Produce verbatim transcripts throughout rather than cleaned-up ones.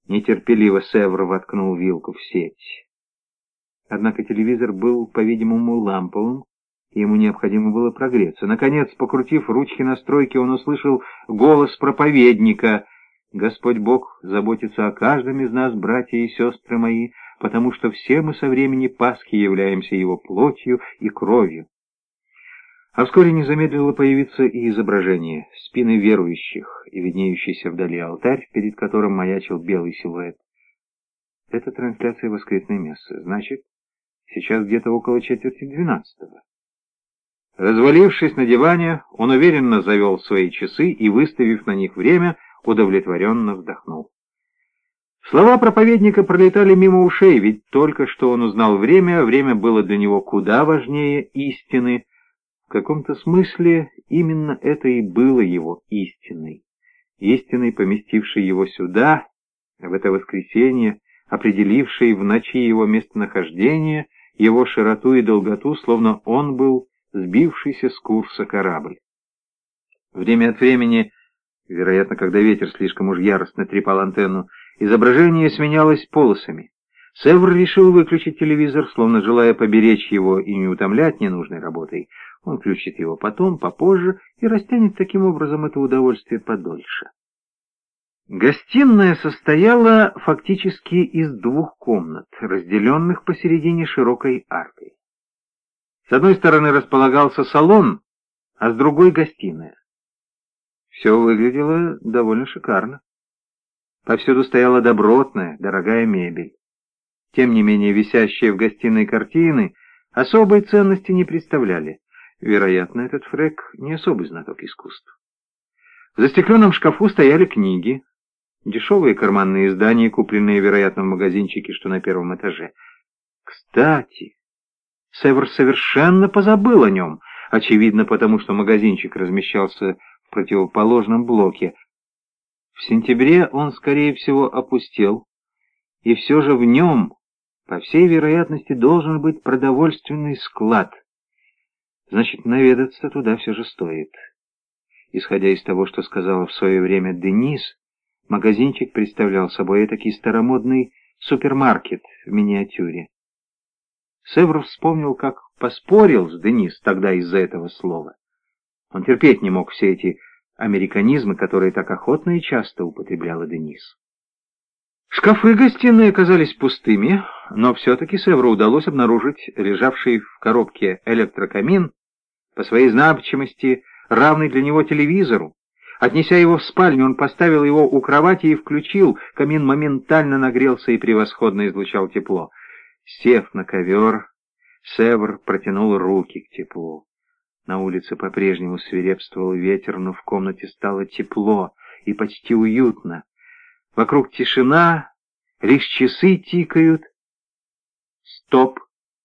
Нетерпеливо Севр воткнул вилку в сеть. Однако телевизор был, по-видимому, ламповым, и ему необходимо было прогреться. Наконец, покрутив ручки настройки, он услышал голос проповедника: «Господь Бог заботится о каждом из нас, братья и сестры мои, потому что все мы со времени Пасхи являемся Его плотью и кровью». А вскоре не замедлило появиться и изображение спины верующих и виднеющийся вдали алтарь, перед которым маячил белый силуэт. Это трансляция воскресной мессы. Значит, сейчас где-то около четверти двенадцатого. Развалившись на диване, он уверенно завел свои часы и, выставив на них время, удовлетворенно вздохнул. Слова проповедника пролетали мимо ушей, ведь только что он узнал время, время было для него куда важнее истины. В каком-то смысле именно это и было его истиной. Истиной, поместившей его сюда, в это воскресенье, определившей в ночи его местонахождение, его широту и долготу, словно он был сбившийся с курса корабль. Время от времени, вероятно, когда ветер слишком уж яростно трепал антенну, изображение сменялось полосами. Севр решил выключить телевизор, словно желая поберечь его и не утомлять ненужной работой. Он включит его потом, попозже, и растянет таким образом это удовольствие подольше. Гостиная состояла фактически из двух комнат, разделенных посередине широкой аркой. С одной стороны располагался салон, а с другой — гостиная. Все выглядело довольно шикарно. Повсюду стояла добротная, дорогая мебель. Тем не менее, висящие в гостиной картины особой ценности не представляли. Вероятно, этот Фрек не особый знаток искусств. В застекленном шкафу стояли книги, дешевые карманные издания, купленные, вероятно, в магазинчике, что на первом этаже. Кстати, Севр совершенно позабыл о нем, очевидно, потому что магазинчик размещался в противоположном блоке. В сентябре он, скорее всего, опустел, и все же в нем, по всей вероятности, должен быть продовольственный склад. Значит, наведаться туда все же стоит. Исходя из того, что сказала в свое время Денис, магазинчик представлял собой этакий старомодный супермаркет в миниатюре. Севр вспомнил, как поспорил с Денис тогда из-за этого слова. Он терпеть не мог все эти американизмы, которые так охотно и часто употребляла Денис. Шкафы гостиной оказались пустыми, но все-таки Севру удалось обнаружить лежавший в коробке электрокамин, по своей значимости равный для него телевизору. Отнеся его в спальню, он поставил его у кровати и включил. Камин моментально нагрелся и превосходно излучал тепло. Сев на ковер, Севр протянул руки к теплу. На улице по-прежнему свирепствовал ветер, но в комнате стало тепло и почти уютно. Вокруг тишина, лишь часы тикают. Стоп!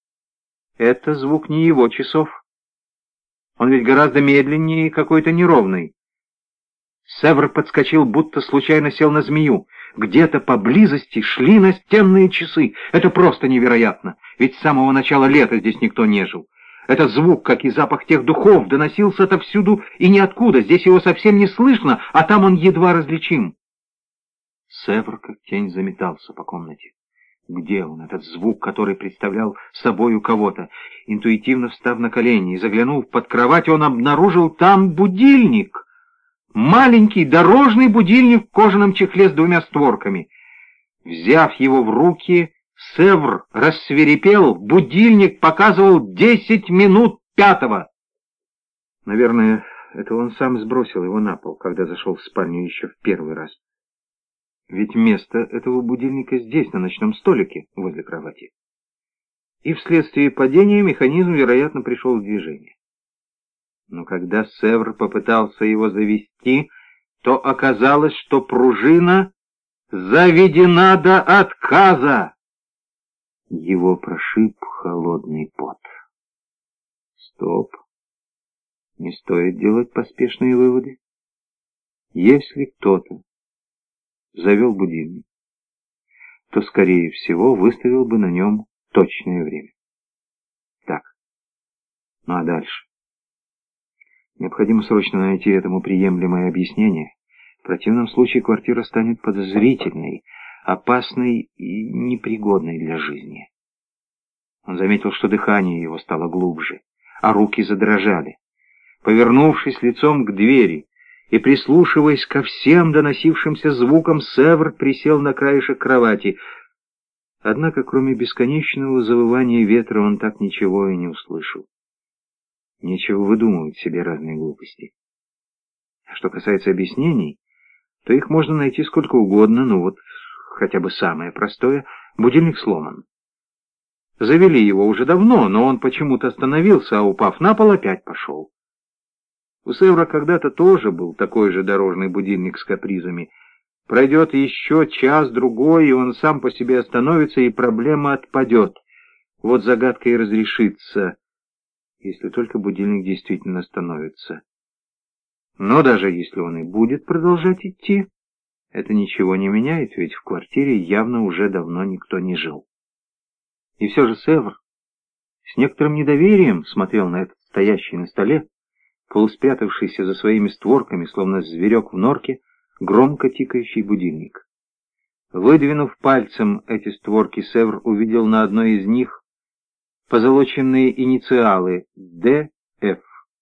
Это звук не его часов. Он ведь гораздо медленнее и какой-то неровный. Севр подскочил, будто случайно сел на змею. Где-то поблизости шли настенные часы. Это просто невероятно, ведь с самого начала лета здесь никто не жил. Этот звук, как и запах тех духов, доносился отовсюду и ниоткуда. Здесь его совсем не слышно, а там он едва различим. Севр, как тень, заметался по комнате. Где он, этот звук, который представлял собою кого-то? Интуитивно встав на колени и заглянув под кровать, он обнаружил там будильник. Маленький дорожный будильник в кожаном чехле с двумя створками. Взяв его в руки, Севр рассвирепел. Будильник показывал десять минут пятого. Наверное, это он сам сбросил его на пол, когда зашел в спальню еще в первый раз. Ведь место этого будильника здесь, на ночном столике, возле кровати. И вследствие падения механизм, вероятно, пришел в движение. Но когда Севр попытался его завести, то оказалось, что пружина заведена до отказа. Его прошиб холодный пот. Стоп. Не стоит делать поспешные выводы. Если кто-то завел будильник, то, скорее всего, выставил бы на нем точное время. Так, ну а дальше? Необходимо срочно найти этому приемлемое объяснение. В противном случае квартира станет подозрительной, опасной и непригодной для жизни. Он заметил, что дыхание его стало глубже, а руки задрожали. Повернувшись лицом к двери и прислушиваясь ко всем доносившимся звукам, Севр присел на краешек кровати. Однако, кроме бесконечного завывания ветра, он так ничего и не услышал. Нечего выдумывать себе разные глупости. А что касается объяснений, то их можно найти сколько угодно, но вот хотя бы самое простое — будильник сломан. Завели его уже давно, но он почему-то остановился, а упав на пол, опять пошел. У Севра когда-то тоже был такой же дорожный будильник с капризами. Пройдет еще час-другой, и он сам по себе остановится, и проблема отпадет. Вот загадка и разрешится, если только будильник действительно остановится. Но даже если он и будет продолжать идти, это ничего не меняет, ведь в квартире явно уже давно никто не жил. И все же Севр с некоторым недоверием смотрел на этот стоящий на столе, полуспрятавшийся за своими створками, словно зверек в норке, громко тикающий будильник. Выдвинув пальцем эти створки, Севр увидел на одной из них позолоченные инициалы Д Ф.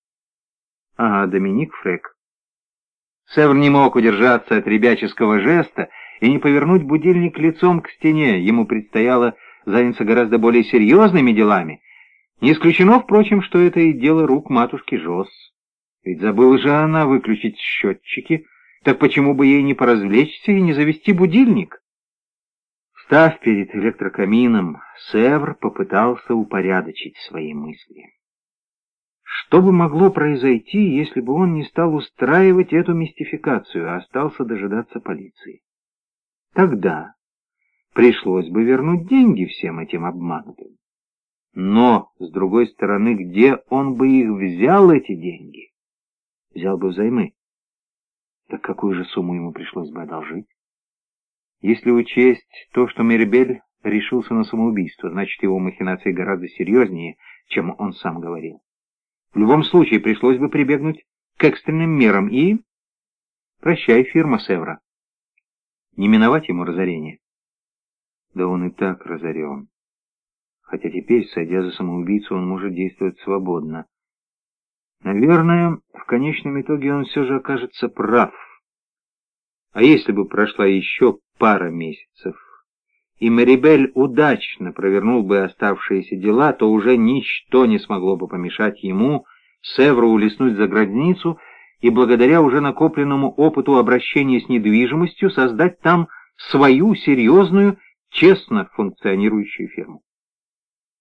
Ага, Доминик Фрек. Севр не мог удержаться от ребяческого жеста и не повернуть будильник лицом к стене. Ему предстояло заняться гораздо более серьезными делами. Не исключено, впрочем, что это и дело рук матушки Жоз. Ведь забыла же она выключить счетчики, так почему бы ей не поразвлечься и не завести будильник? Встав перед электрокамином, Севр попытался упорядочить свои мысли. Что бы могло произойти, если бы он не стал устраивать эту мистификацию, а остался дожидаться полиции? Тогда пришлось бы вернуть деньги всем этим обманутым. Но, с другой стороны, где он бы их взял, эти деньги? Взял бы взаймы. Так какую же сумму ему пришлось бы одолжить? Если учесть то, что Мирабель решился на самоубийство, значит, его махинации гораздо серьезнее, чем он сам говорил. В любом случае, пришлось бы прибегнуть к экстренным мерам и... Прощай, фирма Севра. Не миновать ему разорение. Да он и так разорен. Хотя теперь, сойдя за самоубийцу, он может действовать свободно. Наверное, в конечном итоге он все же окажется прав. А если бы прошла еще пара месяцев, и Мирабель удачно провернул бы оставшиеся дела, то уже ничто не смогло бы помешать ему, Севру, улизнуть за границу и благодаря уже накопленному опыту обращения с недвижимостью создать там свою серьезную, честно функционирующую фирму.